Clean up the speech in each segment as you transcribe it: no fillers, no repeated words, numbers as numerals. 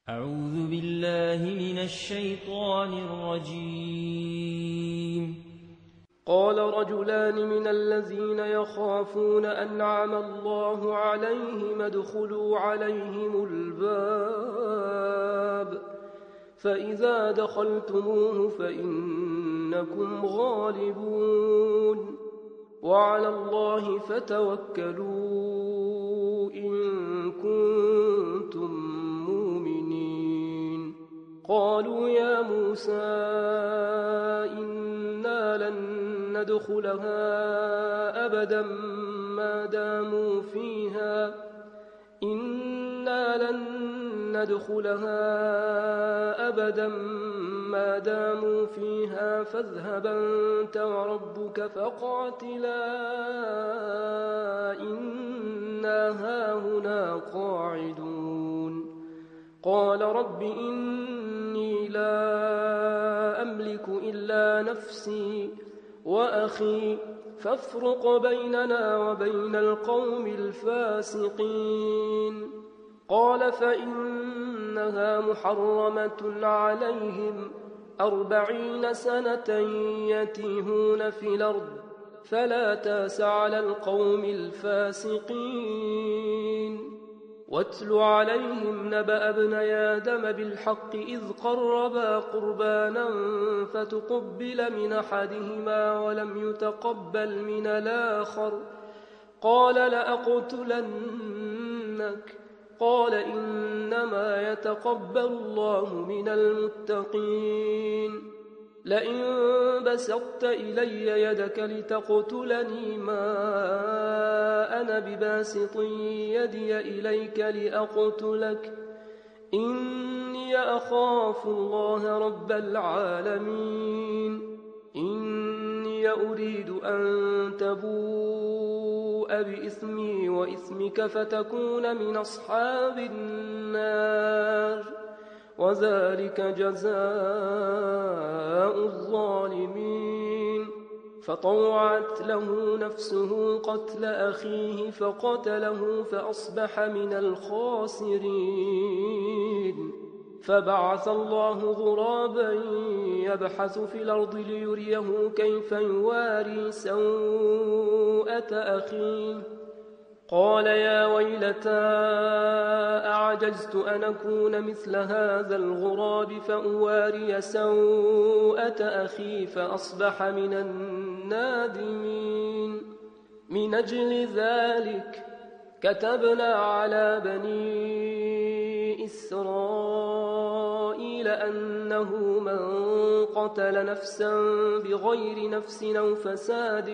أعوذ بالله من الشيطان الرجيم. قال رجلان من الذين يخافون أنعم الله عليهم ادخلوا عليهم الباب فإذا دخلتموه فإنكم غالبون وعلى الله فتوكلوا إن كنتم مؤمنين. قالوا يا موسى إنا لن ندخلها أبدا ما داموا فيها فاذهب أنت وربك فقاتلا إنا هاهنا قاعدون. قال رب إني لا أملك إلا نفسي وأخي فافرق بيننا وبين القوم الفاسقين. قال فإنها محرمة عليهم 40 سنة يتيهون في الأرض فلا تأس على القوم الفاسقين. واتل عليهم نبأ ابني آدم بالحق إذ قربا قربانا فتقبل من أحدهما ولم يتقبل من الآخر قال لأقتلنك. قال إنما يتقبل الله من المتقين. لئن بسطت إلي يدك لتقتلني ما أنا بباسط يدي إليك لأقتلك إني أخاف الله رب العالمين. إني أريد أن تبوء بإثمي وإثمك فتكون من أصحاب النار وذلك جزاء الظالمين. فطوعت له نفسه قتل أخيه فقتله فأصبح من الخاسرين. فبعث الله غرابا يبحث في الأرض ليريه كيف يواري سوءة أخيه. قال يا ويلتى أعجزت أن أكون مثل هذا الغراب فأواري سوءة أخي فأصبح من النادمين. من أجل ذلك كتبنا على بني إسرائيل أنه من قتل نفسا بغير نفس أو فساد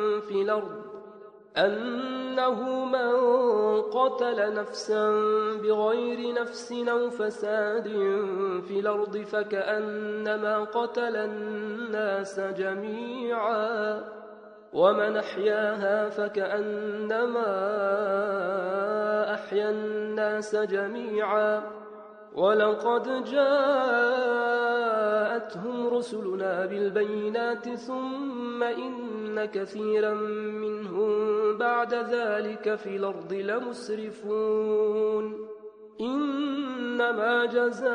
في الأرض فكأنما قتل الناس جميعا ومن أحياها فكأنما أحيا الناس جميعا. ولقد جاءتهم رسلنا بالبينات ثم إن كثيرا منهم بعد ذلك في الأرض لمسرفون. إنما جزاء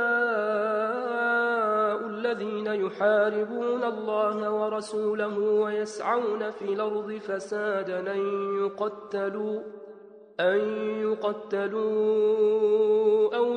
الذين يحاربون الله ورسوله ويسعون في الأرض فسادا أن يقتلوا أو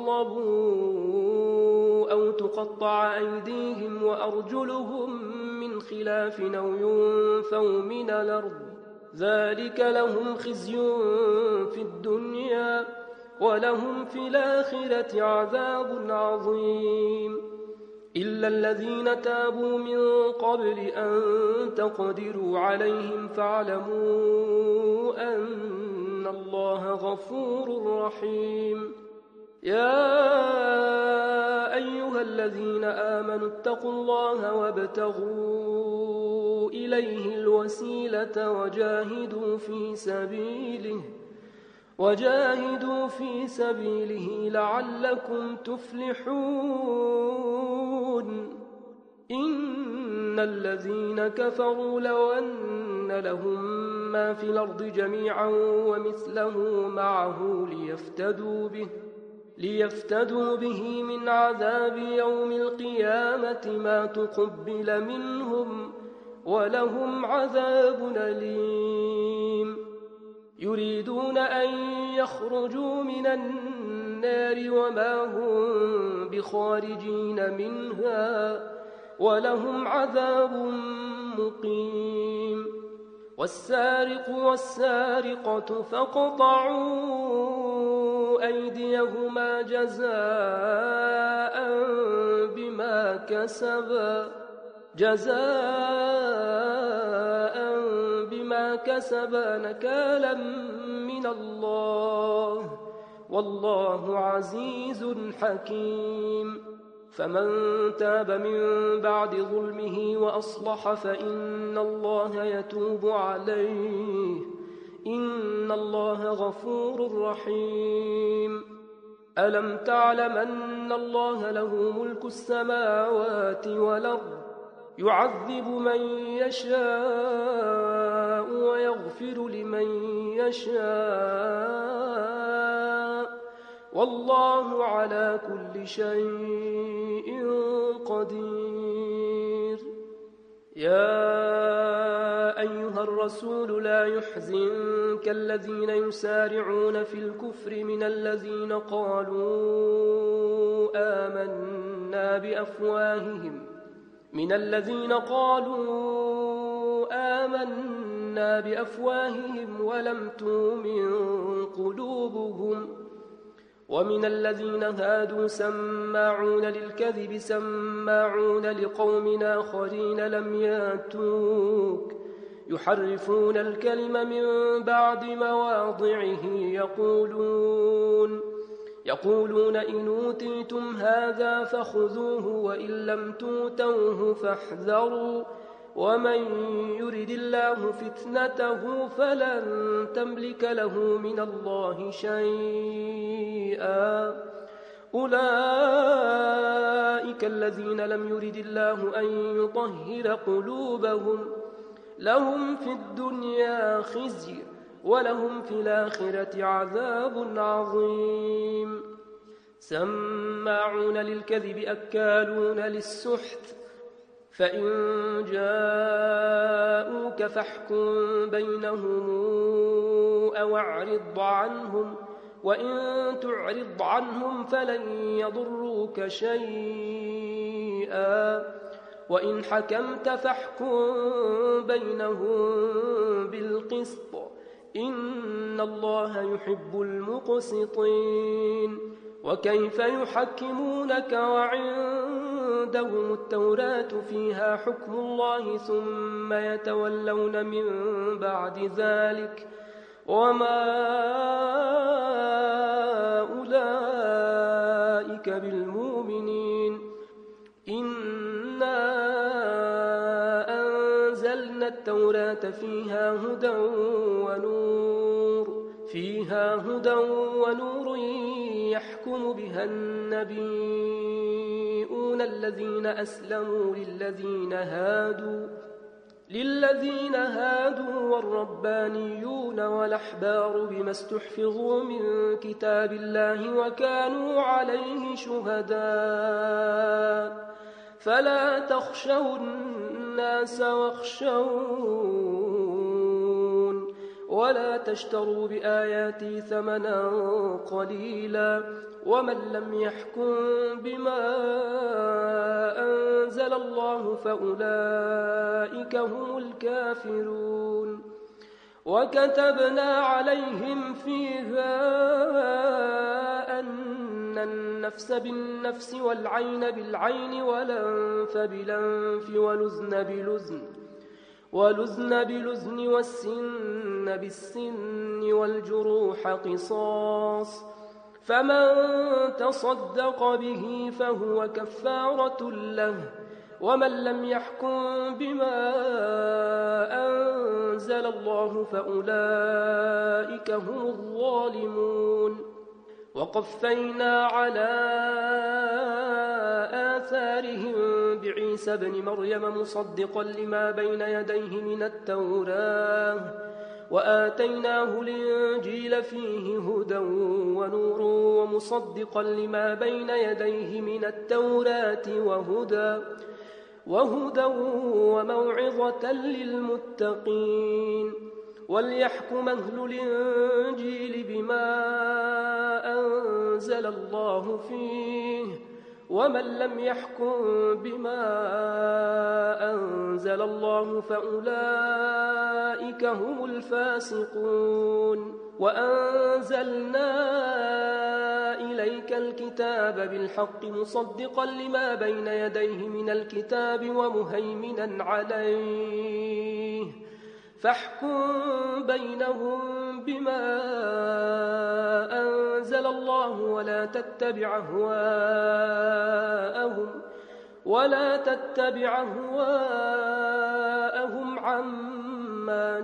يصلبوا أو تقطع أيديهم وأرجلهم من خلاف أو ينفوا من الأرض ذلك لهم خزي في الدنيا ولهم في الآخرة عذاب عظيم. إلا الذين تابوا من قبل أن تقدروا عليهم فاعلموا أن الله غفور رحيم. يا أيها الذين آمنوا اتقوا الله وابتغوا إليه الوسيلة وجاهدوا في سبيله لعلكم تفلحون. إن الذين كفروا لو أن لهم ما في الأرض جميعا ومثله معه ليفتدوا به من عذاب يوم القيامة ما تقبل منهم ولهم عذاب أليم يريدون أن يخرجوا من النار وما هم بخارجين منها ولهم عذاب مقيم والسارق والسارقة فاقطعوا أيديهما جزاء بما كسبا نكالا من الله والله عزيز حكيم فمن تاب من بعد ظلمه وأصلح فإن الله يتوب عليه إن الله غفور رحيم ألم تعلم أن الله له ملك السماوات والأرض يعذب من يشاء ويغفر لمن يشاء والله على كل شيء قدير يا أيها الرسول لا يحزنك الذين يسارعون في الكفر من الذين قالوا آمنا بأفواههم ولم تؤمن قلوبهم ومن الذين هادوا سماعون للكذب سماعون لقوم آخرين لم يأتوك يحرفون الكلم من بعد مواضعه يقولون إن أوتيتم هذا فخذوه وإن لم تؤتوه فاحذروا ومن يرد الله فتنته فلن تملك له من الله شيئا أولئك الذين لم يرد الله أن يطهر قلوبهم لهم في الدنيا خزي ولهم في الآخرة عذاب عظيم سماعون للكذب أكالون للسحت فإن جاءوك فاحكم بينهم أو أعرض عنهم وإن تعرض عنهم فلن يضروك شيئا وإن حكمت فاحكم بينهم بالقسط إن الله يحب المقسطين وكيف يحكمونك وعندهم التوراة فيها حكم الله ثم يتولون من بعد ذلك وما أولئك بالمؤمنين إنا أنزلنا التوراة فيها هدى ونور يحكم بها النبيون الذين أسلموا للذين هادوا والربانيون والأحبار بما استحفظوا من كتاب الله وكانوا عليه شهداء فلا تخشوا الناس واخشون ولا تشتروا بآياتي ثمنا قليلا ومن لم يحكم بما أنزل الله فأولئك هم الكافرون وكتبنا عليهم فيها أن النفس بالنفس والعين بالعين والأنف بالأنف والأذن بالأذن والسن بالسن والجروح قصاص فمن تصدق به فهو كفارة له ومن لم يحكم بما أنزل الله فأولئك هم الظالمون وقفينا على آثارهم بعيسى ابن مريم مصدقا لما بين يديه من التوراة وآتيناه الإنجيل فيه هدى ونور ومصدقا لما بين يديه من التوراة وهدى وموعظة للمتقين وليحكم أهل الإنجيل بما أنزل الله فيه ومن لم يحكم بما أنزل الله فأولئك هم الفاسقون وأنزلنا إليك الكتاب بالحق مصدقا لما بين يديه من الكتاب ومهيمنا عليه فاحكم بينهم بما أنزل الله ولا تتبع أهواءهم عما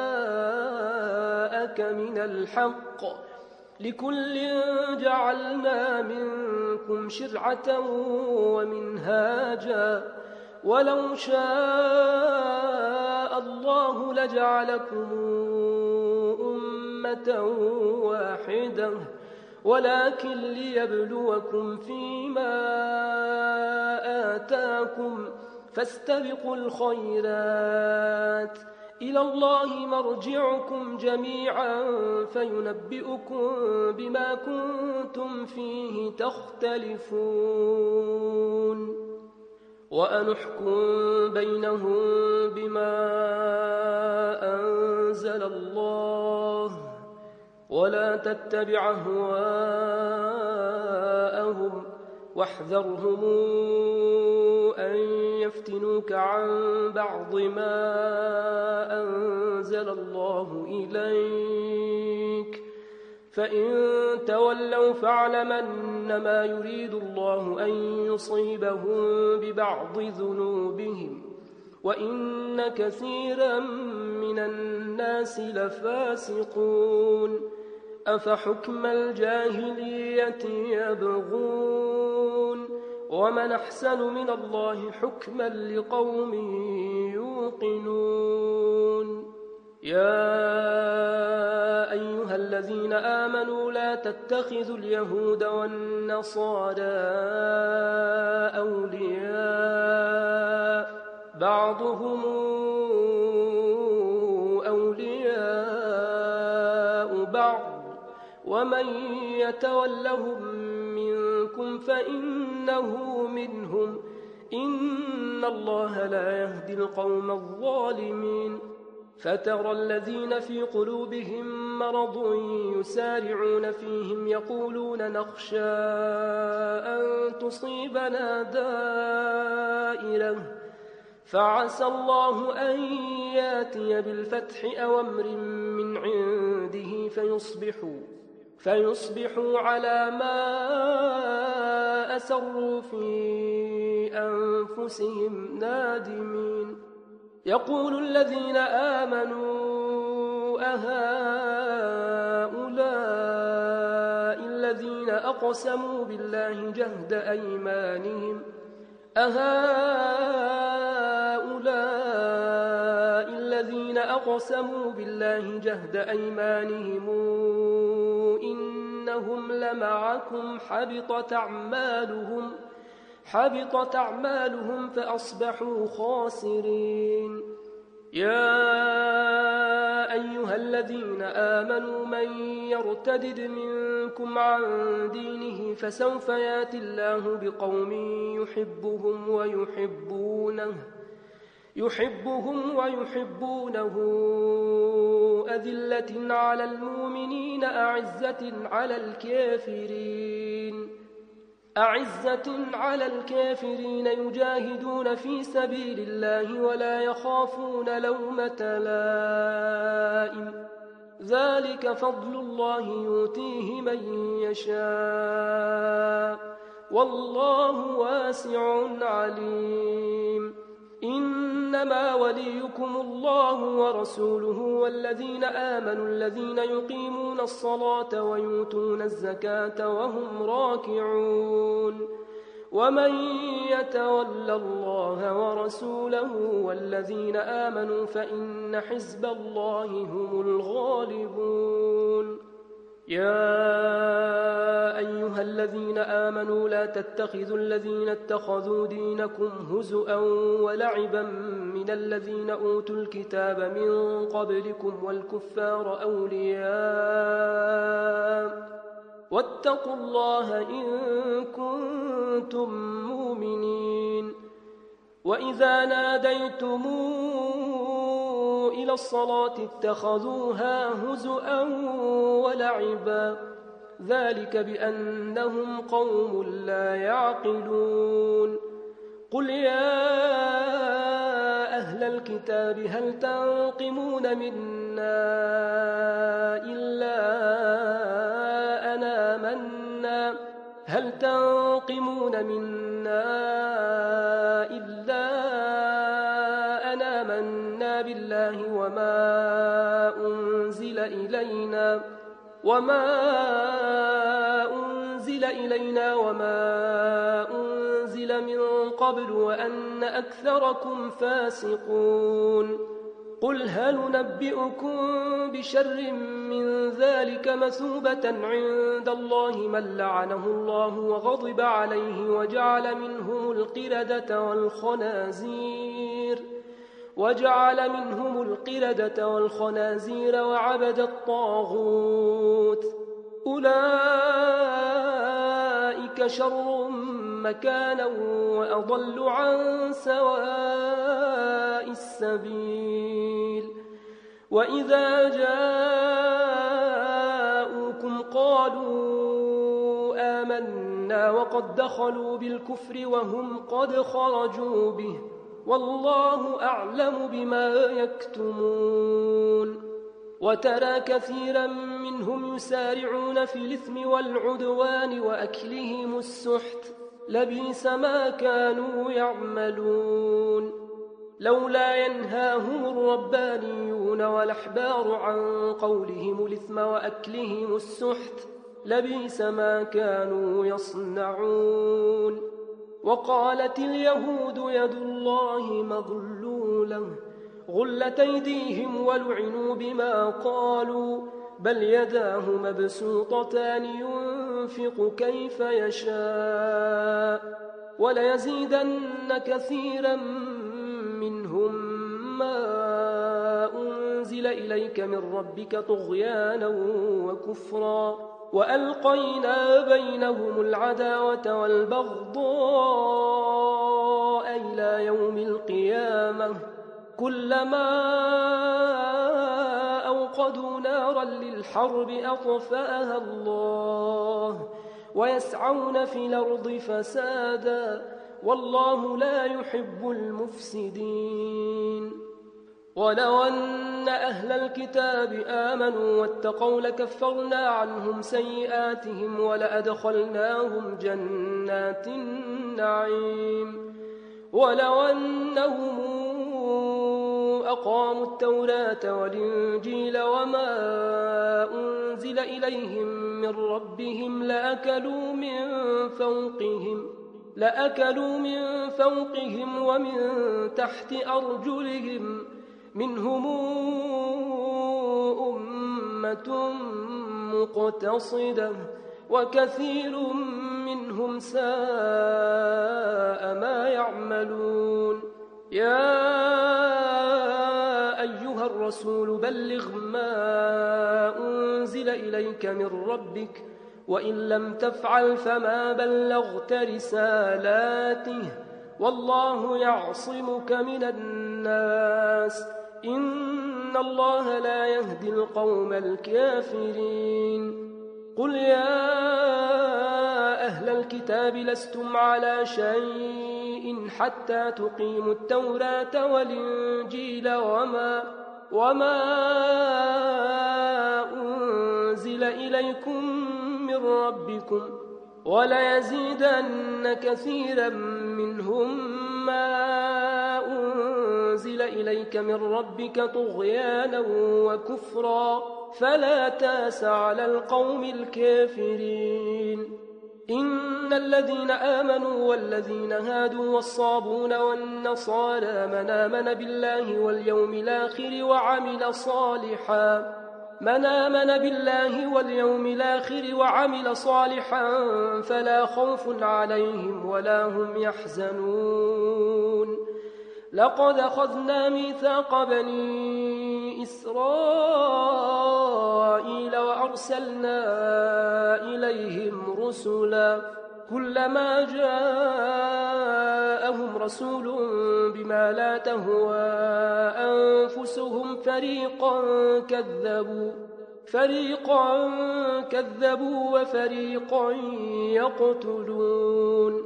جاءك من الحق لكل جعلنا منكم شرعة ومنهاجا ولو شاء الله لجعلكم أمة واحدة ولكن ليبلوكم فيما آتاكم فاستبقوا الخيرات إلى الله مرجعكم جميعا فينبئكم بما كنتم فيه تختلفون وأنحكم بينهم بما أنزل الله ولا تتبع أهواءهم واحذرهم أن يفتنوك عن بعض ما أنزل الله إليك فإن تولوا فاعلم أنما يريد الله أن يصيبهم ببعض ذنوبهم وإن كثيرا من الناس لفاسقون أفحكم الجاهلية يبغون ومن أحسن من الله حكما لقوم يوقنون يا أيها الذين آمنوا لا تتخذوا اليهود والنصارى أولياء بعضهم أولياء بعض ومن يتولهم منكم فإنه منهم إن الله لا يهدي القوم الظالمين فترى الذين في قلوبهم مرض يسارعون فيهم يقولون نخشى أن تصيبنا دائرة فعسى الله أن ياتي بالفتح أو أمر من عنده فيصبحوا على ما أسروا في أنفسهم نادمين يقول الذين آمنوا أهؤلاء الذين أقسموا بالله جهد أيمانهم إنهم لمعكم حبطت أعمالهم فأصبحوا خاسرين يا أيها الذين آمنوا من يرتدد منكم عن دينه فسوف يأتي الله بقوم يحبهم ويحبونه أذلة على المؤمنين أعزة على الكافرين يجاهدون في سبيل الله ولا يخافون لومة لائم ذلك فضل الله يؤتيه من يشاء والله واسع عليم إنما وليكم الله ورسوله والذين آمنوا الذين يقيمون الصلاة ويؤتون الزكاة وهم راكعون ومن يتول الله ورسوله والذين آمنوا فإن حزب الله هم الغالبون. يا أيها الذين آمنوا لا تتخذوا الذين اتخذوا دينكم هزؤا ولعبا من الذين أوتوا الكتاب من قبلكم والكفار أولياء واتقوا الله إن كنتم مؤمنين. وإذا ناديتم إلى الصلاة اتخذوها هزؤا ولعبا ذلك بأنهم قوم لا يعقلون. قل يا أهل الكتاب هل تنقمون منا إلا أن آمنا بالله وما أنزل إلينا وما أنزل من قبل وأن أكثركم فاسقون. قل هل ننبئكم بشر من ذلك مثوبة عند الله من لعنه الله وغضب عليه وجعل منهم القردة والخنازير وعبد الطاغوت أولئك شر مكانا وأضل عن سواء السبيل. وإذا جاءوكم قالوا آمنا وقد دخلوا بالكفر وهم قد خرجوا به والله أعلم بما يكتمون. وترى كثيرا منهم يسارعون في الإثم والعدوان وأكلهم السحت لبئس ما كانوا يعملون. لولا ينهاهم الربانيون والأحبار عن قولهم الإثم وأكلهم السحت لبئس ما كانوا يصنعون. وقالت اليهود يد الله مغلولة غلت أيديهم ولعنوا بما قالوا بل يداه مبسوطتان ينفق كيف يشاء وليزيدن كثيرا منهم ما أنزل إليك من ربك طغيانا وكفرا وألقينا بينهم العداوة والبغضاء إلى يوم القيامة كلما أوقدوا نارا للحرب أطفأها الله ويسعون في الأرض فسادا والله لا يحب المفسدين. ولو أن أهل الكتاب آمنوا واتقوا لكفرنا عنهم سيئاتهم ولأدخلناهم جنات النعيم. ولو أنهم أقاموا التوراة والإنجيل وما أنزل إليهم من ربهم لأكلوا من فوقهم ومن تحت أرجلهم منهم أمة مقتصدة وكثير منهم ساء ما يعملون. يا أيها الرسول بلغ ما أنزل إليك من ربك وإن لم تفعل فما بلغت رسالاته والله يعصمك من الناس إن الله لا يهدي القوم الكافرين. قل يا أهل الكتاب لستم على شيء حتى تقيموا التوراة والإنجيل وما أنزل إليكم من ربكم وليزيدن كثيرا منهم ما أنزل إليك من ربك طغيانا وكفرا فلا تاس على القوم الكافرين. إن الذين آمنوا والذين هادوا والصابون والنصارى من آمن بالله واليوم الآخر وعمل صالحا فلا خوف عليهم ولا هم يحزنون لقد أخذنا ميثاق بني إسرائيل وأرسلنا إليهم رسلا كلما جاءهم رسول بما لا تهوى أنفسهم فريقا كذبوا وفريقا يقتلون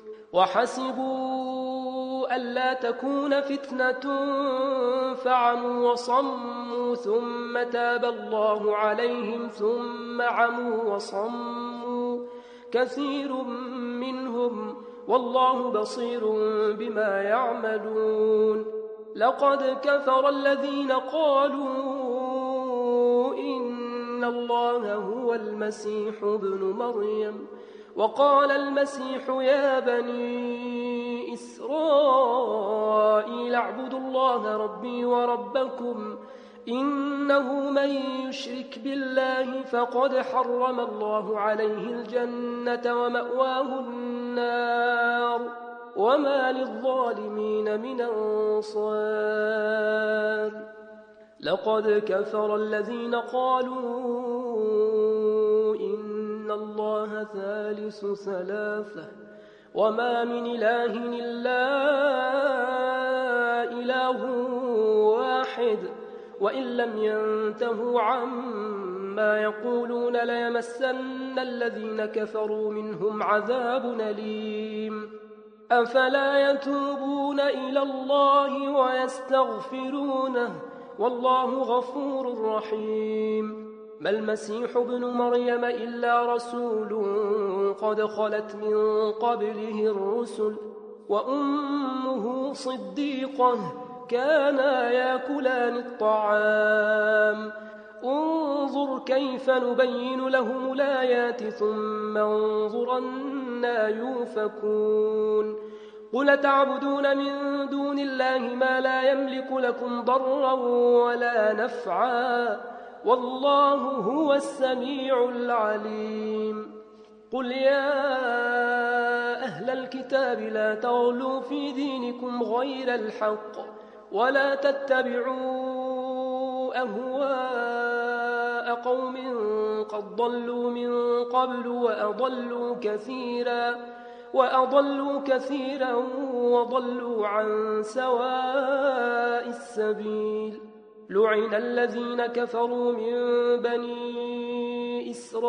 وحسبوا ألا تكون فتنة فعموا وصموا ثم تاب الله عليهم ثم عموا وصموا كثير منهم والله بصير بما يعملون لقد كفر الذين قالوا إن الله هو المسيح ابن مريم وقال المسيح يا بني إسرائيل اعبدوا الله ربي وربكم إنه من يشرك بالله فقد حرم الله عليه الجنة ومأواه النار وما للظالمين من أنصار لقد كفر الذين قالوا إن الله ثالث ثلاثة وما من إله إلا إله واحد وإن لم ينتهوا عما يقولون ليمسن الذين كفروا منهم عذاب أليم أفلا يتوبون إلى الله ويستغفرونه والله غفور رحيم ما المسيح ابن مريم إلا رسول قد خلت من قبله الرسل وأمه صديقة كانا يأكلان الطعام انظر كيف نبين لهم الآيات ثم انظر أنا يؤفكون قل تعبدون من دون الله ما لا يملك لكم ضرا ولا نفعا والله هو السميع العليم قل يا أهل الكتاب لا تغلوا في دينكم غير الحق ولا تتبعوا أهواء قوم قد ضلوا من قبل وأضلوا كثيرا وضلوا عن سواء السبيل لعن الذين كفروا من بني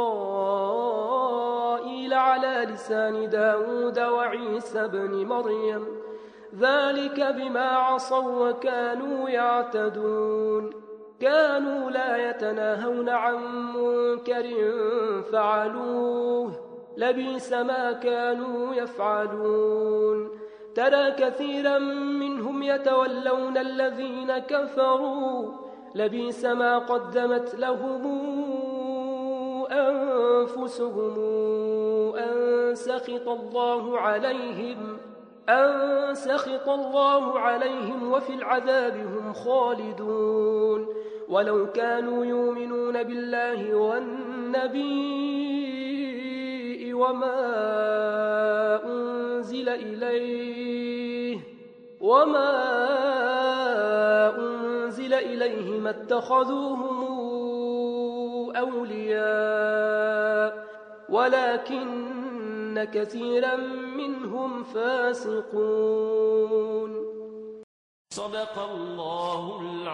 إسرائيل على لسان داود وعيسى بن مريم ذلك بما عصوا وكانوا يعتدون كانوا لا يتناهون عن منكر فعلوه لبئس ما كانوا يفعلون ترى كثيرا منهم يتولون الذين كفروا لبئس ما قدمت لهم أنفسهم أن سخط الله عليهم وفي العذاب هم خالدون ولو كانوا يؤمنون بالله والنبي وما أنزل إليه ما اتخذوهم أولياء ولكن كثيرا منهم فاسقون صدق الله